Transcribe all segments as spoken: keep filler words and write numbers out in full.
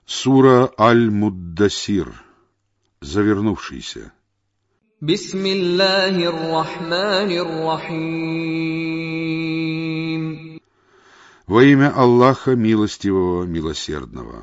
Сура Аль-Муддасир, завернувшийся. Бисмиллахир-рахманир-рахим. Во имя Аллаха Милостивого, Милосердного.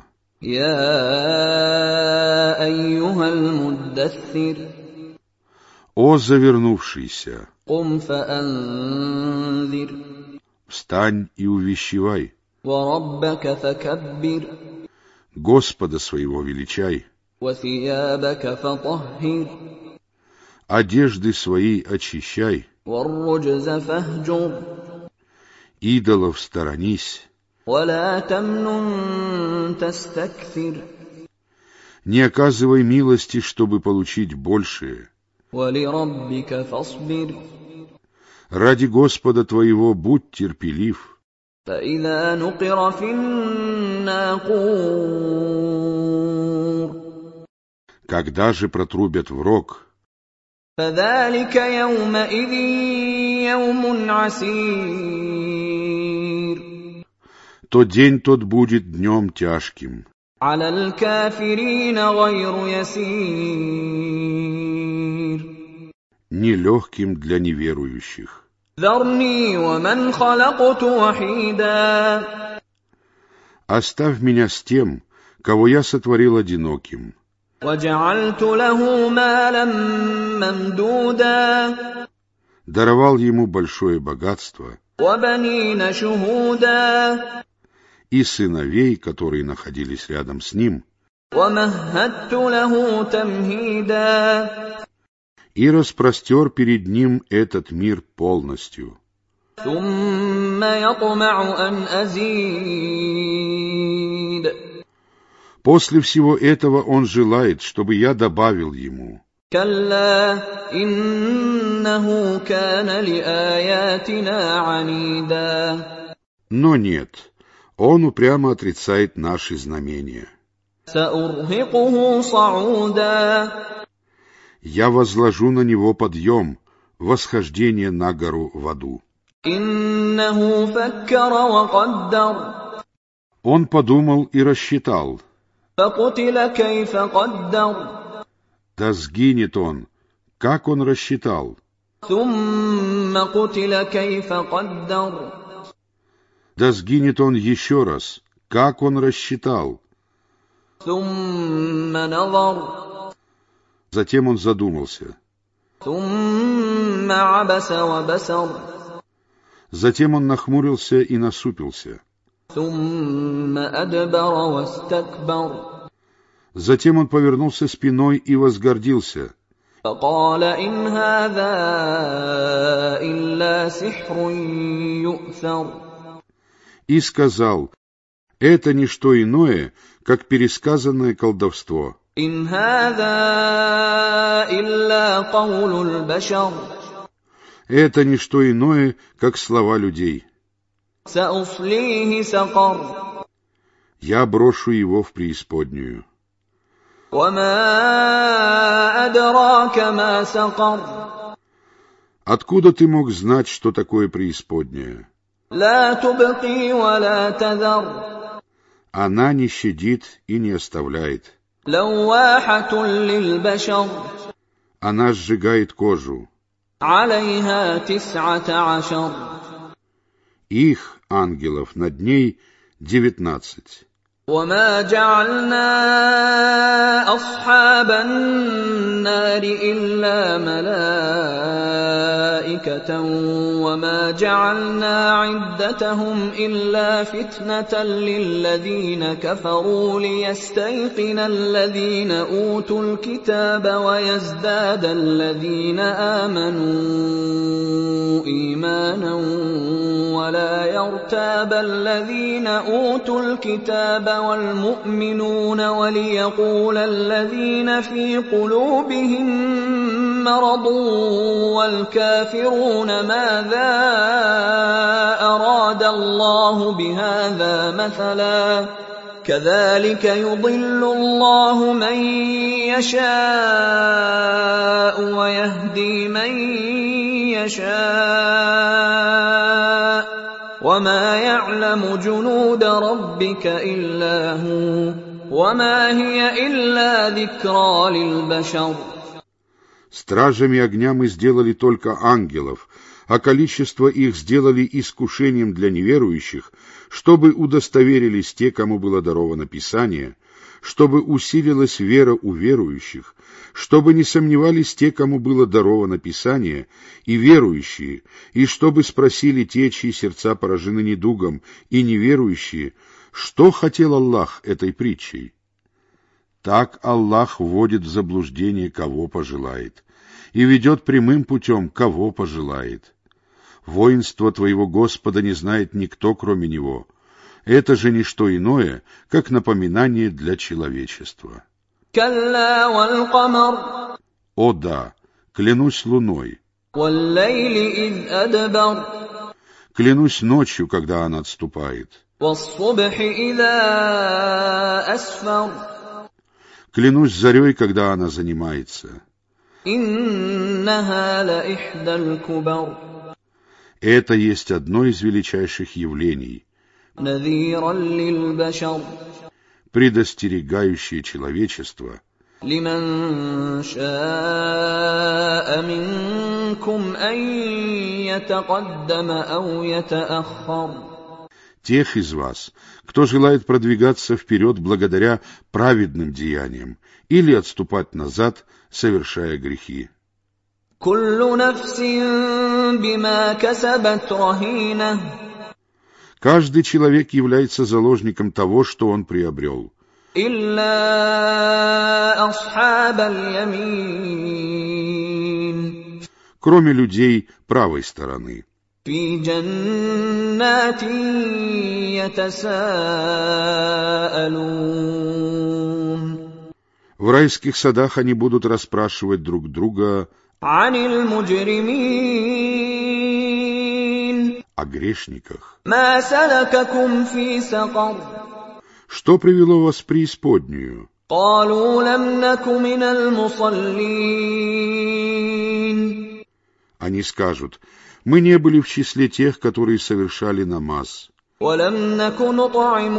Я айюхаль муддассир. О завернувшийся! Кум фаанзир. Встань и увещевай. Ва раббака факаббир. Господа своего величай. Ва сиябака фатаххир. Одежды свои очищай. Ва руджза фахджур. Идолов сторонись. Ва ла тамнун тастакфир. Не оказывай милости, чтобы получить большее. Ва ли раббика фасбир. Ради Господа твоего будь терпелив. فإذا نقر في الناقور. Когда же протрубят в рог? فذلك يومئذ يوم عسير. То день тот будет днем тяжким. على الكافرين غير يسير. Нелегким для неверующих. ذرني ومن خلقت وحيدا. Оставь меня с тем, кого я сотворил одиноким. وجعلت له مالا ممدودا. Даровал ему большое богатство. وبنين شهودا. И сыновей, которые находились рядом с ним. ومهدت له تمهيدا. И распростер перед ним этот мир полностью. ثم يطمع أن أزيد. После всего этого он желает, чтобы я добавил ему. كلا إنه كان لآياتنا عنيدا. Но нет, он упрямо отрицает наши знамения. سأرهقه صعودا. Я возложу на него подъем, восхождение на гору в аду. إنه فكر وقدر. Он подумал и рассчитал. فقتل كيف قدر. Да сгинет он, как он рассчитал. ثم قتل كيف قدر. Да сгинет он еще раз, как он рассчитал. ثم نظر. Затем он задумался. ثم عبس وبسر. Затем он нахмурился и насупился. ثم أدبر واستكبر. Затем он повернулся спиной и возгордился. فقال إن هذا إلا سحر يؤثر. И сказал: это не что иное, как пересказанное колдовство. إن هذا إلا قول البشر. Это не что иное, как слова людей. سأصليه سقر. Я брошу его в преисподнюю. وما أدراك ما سقر. Откуда ты мог знать, что такое преисподняя? لا تبقي ولا تذر. Она не щадит и не оставляет. لواحة للبشر. Она сжигает кожу. عليها تسعة عشر. Их, ангелов, над ней девятнадцать. وما جعلنا أصحاب النار إلا ملائكة وما جعلنا عدتهم إلا فتنة للذين كفروا ليستيقن الذين أوتوا الكتاب ويزداد الذين آمنوا إيمانا ولا يرتاب الذين أوتوا الكتاب والمؤمنون وليقول الذين في قلوبهم مرض والكافرون ماذا أراد الله بهذا مثلا كذلك يضل الله من يشاء ويهدي من يشاء وما يعلم جنود ربك إلا هو وما هي إلا ذكرى للبشر. Стражами огня мы сделали только ангелов, а количество их сделали искушением для неверующих, чтобы удостоверились те, кому было даровано Писание, чтобы усилилась вера у верующих, чтобы не сомневались те, кому было даровано Писание, и верующие, и чтобы спросили те, чьи сердца поражены недугом, и неверующие, что хотел Аллах этой притчей. Так Аллах вводит в заблуждение, кого пожелает, и ведет прямым путем, кого пожелает. Воинство твоего Господа не знает никто, кроме Него. Это же не что иное, как напоминание для человечества. كلا والقمر. О да, клянусь луной. والليل إذ أدبر. Клянусь ночью, когда она отступает. والصبح إذا أسفر. Клянусь зарей, когда она занимается. إنها لإحدى الكبر. Это есть одно из величайших явлений, نذيرا للبشر. предостерегающее человечество, لمن شاء منكم أن يتقدم أو يتأخر. тех из вас, кто желает продвигаться вперед благодаря праведным деяниям или отступать назад, совершая грехи. كل نفس بما كسبت رهينة. Каждый человек является заложником того, что он приобрел. إلا أصحاب اليمين. Кроме людей правой стороны. في جنات يتساءلون. В райских садах они будут расспрашивать друг друга عن المجرمين. о грешниках. ما سلككم في سقر. Что привело вас в преисподнюю? قالوا لم نك من المصلين. Они скажут: мы не были в числе тех, которые совершали намаз. ولم نك نطعم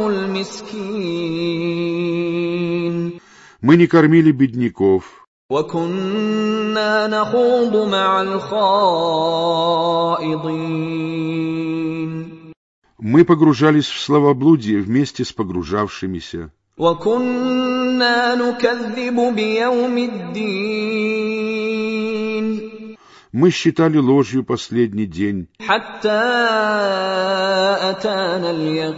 المسكين. Мы не кормили бедняков. وكنا نخوض مع الخائضين. Мы погружались в словоблудие вместе с погружавшимися. وكنا نكذب بيوم الدين. Мы считали ложью последний день, حتى أتانا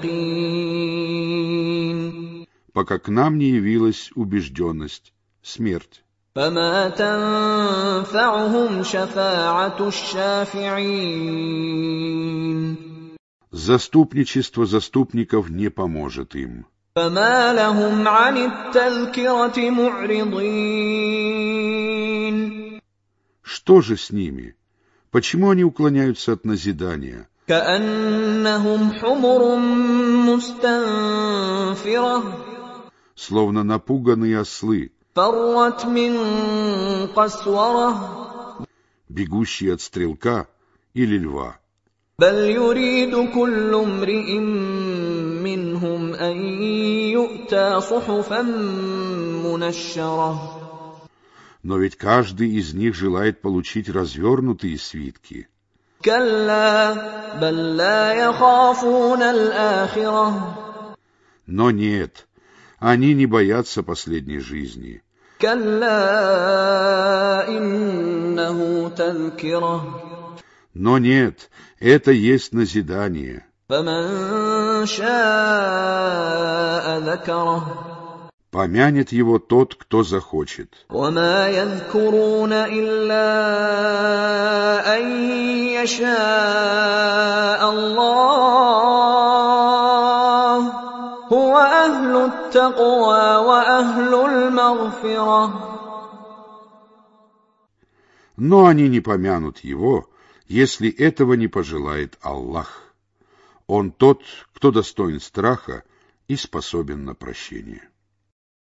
اليقين. пока к нам не явилась убежденность, смерть. فما تنفعهم شفاعة الشافعين. Заступничество заступников не поможет им. فما لهم عن التذكرة معرضين. Что же с ними? Почему они уклоняются от назидания? كأنهم حمر مستنفرة. Словно напуганные ослы, فرت من قسورة. бегущие от стрелка или льва. بل يريد كل امرئ منهم أن يؤتى صحفا منشرة. Но ведь каждый из них желает получить развернутые свитки. كلا بل لا يخافون الآخرة. Но нет, они не боятся последней жизни. كلا إنه تذكرة. Но нет, это есть назидание. فمن شاء ذكره. Помянет его тот, кто захочет. وما يذكرون إلا أن يشاء الله هو أهل التقوى وأهل المغفرة. Но они не помянут его, если этого не пожелает Аллах. Он тот, кто достоин страха и способен на прощение.